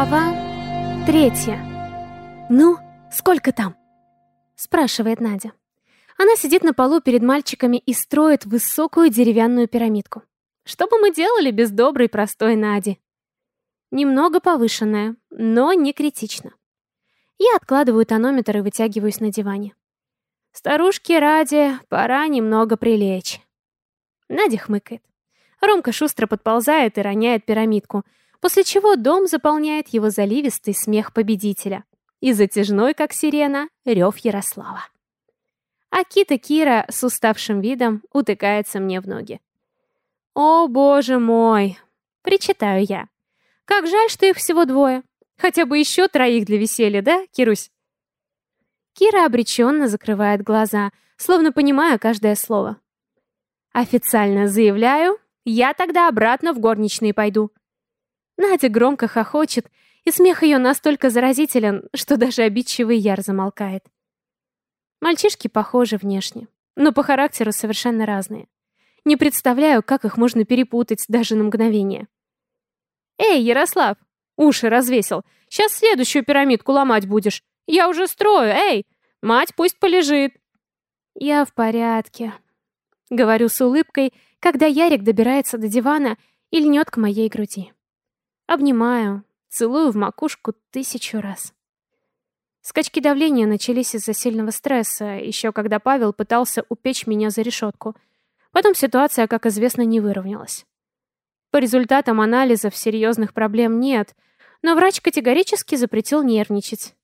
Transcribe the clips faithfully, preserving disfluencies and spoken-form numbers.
Глава третья. «Ну, сколько там?» — спрашивает Надя. Она сидит на полу перед мальчиками и строит высокую деревянную пирамидку. Что бы мы делали без доброй, простой Нади? Немного повышенная, но не критично. Я откладываю тонометр и вытягиваюсь на диване. Старушке ради пора немного прилечь. Надя хмыкает. Ромка шустро подползает и роняет пирамидку, после чего дом заполняет его заливистый смех победителя и затяжной, как сирена, рев Ярослава. А Кита Кира с уставшим видом утыкается мне в ноги. «О, боже мой!» — причитаю я. «Как жаль, что их всего двое. Хотя бы еще троих для веселья, да, Кирусь?» Кира обреченно закрывает глаза, словно понимая каждое слово. «Официально заявляю, я тогда обратно в горничные пойду». Надя громко хохочет, и смех ее настолько заразителен, что даже обидчивый Яр замолкает. Мальчишки похожи внешне, но по характеру совершенно разные. Не представляю, как их можно перепутать даже на мгновение. «Эй, Ярослав, уши развесил, сейчас следующую пирамидку ломать будешь. Я уже строю, эй, мать пусть полежит». «Я в порядке», — говорю с улыбкой, когда Ярик добирается до дивана и льнет к моей груди. Обнимаю, целую в макушку тысячу раз. Скачки давления начались из-за сильного стресса, еще когда Павел пытался упечь меня за решетку. Потом ситуация, как известно, не выровнялась. По результатам анализов серьезных проблем нет, но врач категорически запретил нервничать.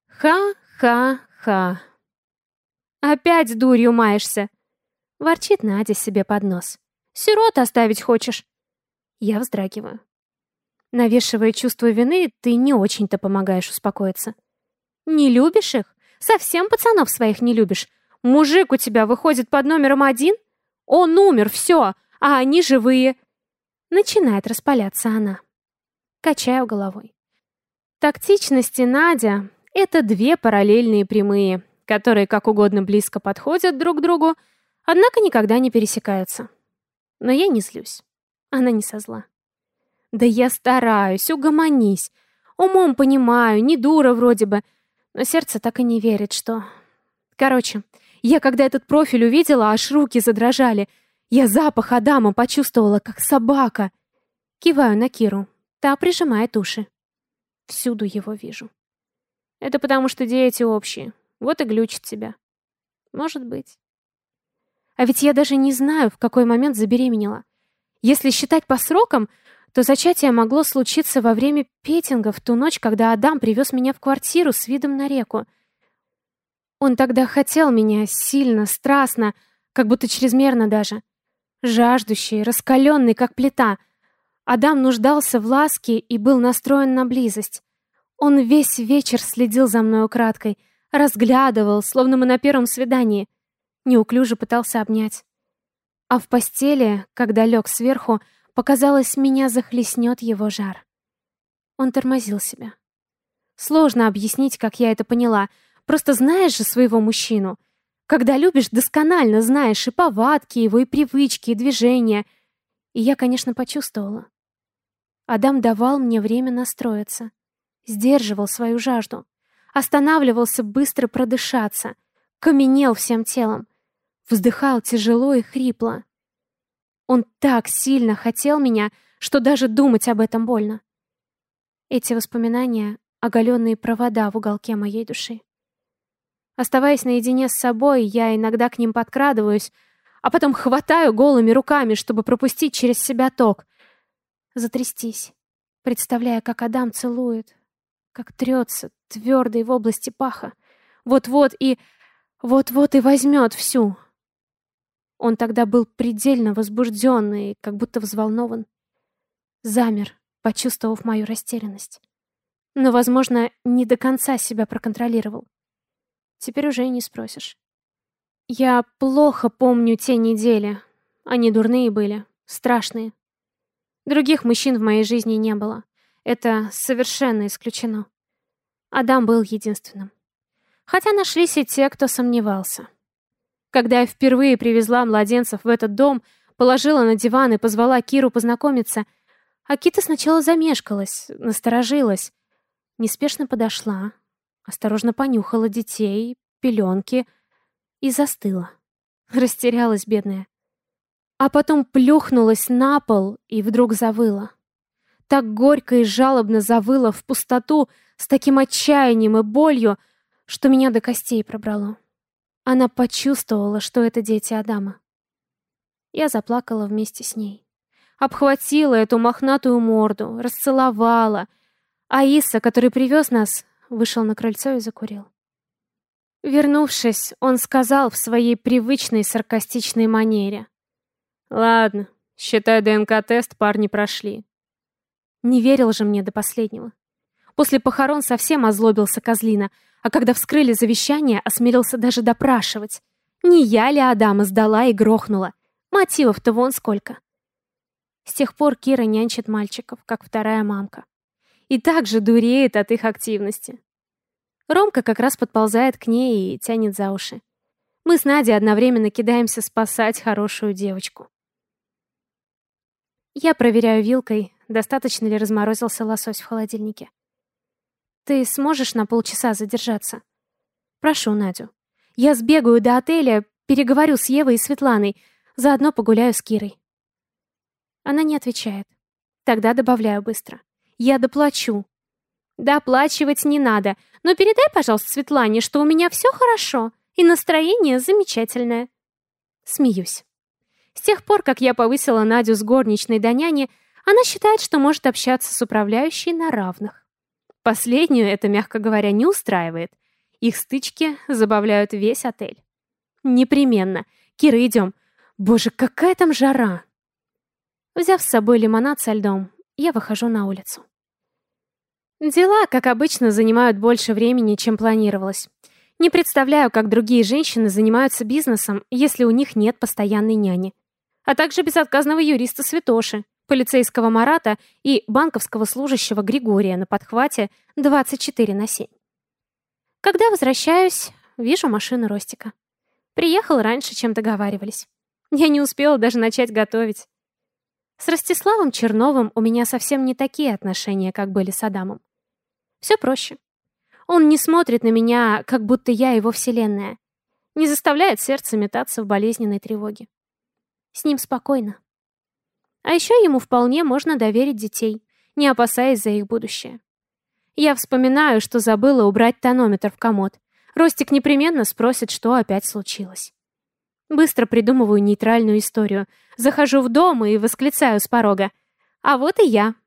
Ха-ха-ха. «Опять дурью маешься!» — ворчит Надя себе под нос. «Сирот оставить хочешь?» Я вздрагиваю. Навешивая чувство вины, ты не очень-то помогаешь успокоиться. Не любишь их? Совсем пацанов своих не любишь? Мужик у тебя выходит под номером один? Он умер, все, а они живые. Начинает распаляться она. Качаю головой. Тактичность и Надя — это две параллельные прямые, которые как угодно близко подходят друг к другу, однако никогда не пересекаются. Но я не злюсь. Она не со зла. Да я стараюсь, угомонись. Умом понимаю, не дура вроде бы, но сердце так и не верит, что... Короче, я когда этот профиль увидела, аж руки задрожали. Я запах Адама почувствовала, как собака. Киваю на Киру. Та прижимает уши. Всюду его вижу. Это потому, что дети общие. Вот и глючит тебя. Может быть. А ведь я даже не знаю, в какой момент забеременела. Если считать по срокам, то зачатие могло случиться во время петинга в ту ночь, когда Адам привез меня в квартиру с видом на реку. Он тогда хотел меня сильно, страстно, как будто чрезмерно даже. Жаждущий, раскаленный, как плита. Адам нуждался в ласке и был настроен на близость. Он весь вечер следил за мной украдкой, разглядывал, словно мы на первом свидании. Неуклюже пытался обнять. А в постели, когда лег сверху, показалось, меня захлестнет его жар. Он тормозил себя. Сложно объяснить, как я это поняла. Просто знаешь же своего мужчину. Когда любишь, досконально знаешь и повадки его, и привычки, и движения. И я, конечно, почувствовала. Адам давал мне время настроиться. Сдерживал свою жажду. Останавливался быстро продышаться. Каменел всем телом. Вздыхал тяжело и хрипло. Он так сильно хотел меня, что даже думать об этом больно. Эти воспоминания — оголенные провода в уголке моей души. Оставаясь наедине с собой, я иногда к ним подкрадываюсь, а потом хватаю голыми руками, чтобы пропустить через себя ток. Затрястись, представляя, как Адам целует, как трется, твердый в области паха. Вот-вот и... вот-вот и возьмет всю. Он тогда был предельно возбужденный, как будто взволнован. Замер, почувствовав мою растерянность. Но, возможно, не до конца себя проконтролировал. Теперь уже и не спросишь. Я плохо помню те недели. Они дурные были, страшные. Других мужчин в моей жизни не было. Это совершенно исключено. Адам был единственным. Хотя нашлись и те, кто сомневался. Когда я впервые привезла младенцев в этот дом, положила на диван и позвала Киру познакомиться, Акита сначала замешкалась, насторожилась, Неспешно подошла, осторожно понюхала детей, пеленки и застыла. Растерялась, бедная. А потом плюхнулась на пол и вдруг завыла. Так горько и жалобно завыла в пустоту, с таким отчаянием и болью, что меня до костей пробрало. Она почувствовала, что это дети Адама. Я заплакала вместе с ней. Обхватила эту мохнатую морду, расцеловала. А Иса, который привез нас, вышел на крыльцо и закурил. Вернувшись, он сказал в своей привычной саркастичной манере: «Ладно, считай, ДНК-тест парни прошли». Не верил же мне до последнего. После похорон совсем озлобился козлина, а когда вскрыли завещание, осмелился даже допрашивать. Не я ли Адама сдала и грохнула? Мотивов-то вон сколько. С тех пор Кира нянчит мальчиков, как вторая мамка. И также дуреет от их активности. Ромка как раз подползает к ней и тянет за уши. Мы с Надей одновременно кидаемся спасать хорошую девочку. Я проверяю вилкой, достаточно ли разморозился лосось в холодильнике. «Ты сможешь на полчаса задержаться?» Прошу Надю. Я сбегаю до отеля, переговорю с Евой и Светланой, заодно погуляю с Кирой. Она не отвечает. Тогда добавляю быстро. Я доплачу. Доплачивать не надо, но передай, пожалуйста, Светлане, что у меня все хорошо и настроение замечательное. Смеюсь. С тех пор, как я повысила Надю с горничной до няни, она считает, что может общаться с управляющей на равных. Последнюю это, мягко говоря, не устраивает. Их стычки забавляют весь отель. Непременно. Кира, идем. Боже, какая там жара! Взяв с собой лимонад со льдом, я выхожу на улицу. Дела, как обычно, занимают больше времени, чем планировалось. Не представляю, как другие женщины занимаются бизнесом, если у них нет постоянной няни. А также безотказного юриста Святоши, полицейского Марата и банковского служащего Григория на подхвате двадцать четыре на семь. Когда возвращаюсь, вижу машину Ростика. Приехал раньше, чем договаривались. Я не успела даже начать готовить. С Ростиславом Черновым у меня совсем не такие отношения, как были с Адамом. Все проще. Он не смотрит на меня, как будто я его вселенная. Не заставляет сердце метаться в болезненной тревоге. С ним спокойно. А еще ему вполне можно доверить детей, не опасаясь за их будущее. Я вспоминаю, что забыла убрать тонометр в комод. Ростик непременно спросит, что опять случилось. Быстро придумываю нейтральную историю. Захожу в дом и восклицаю с порога: «А вот и я».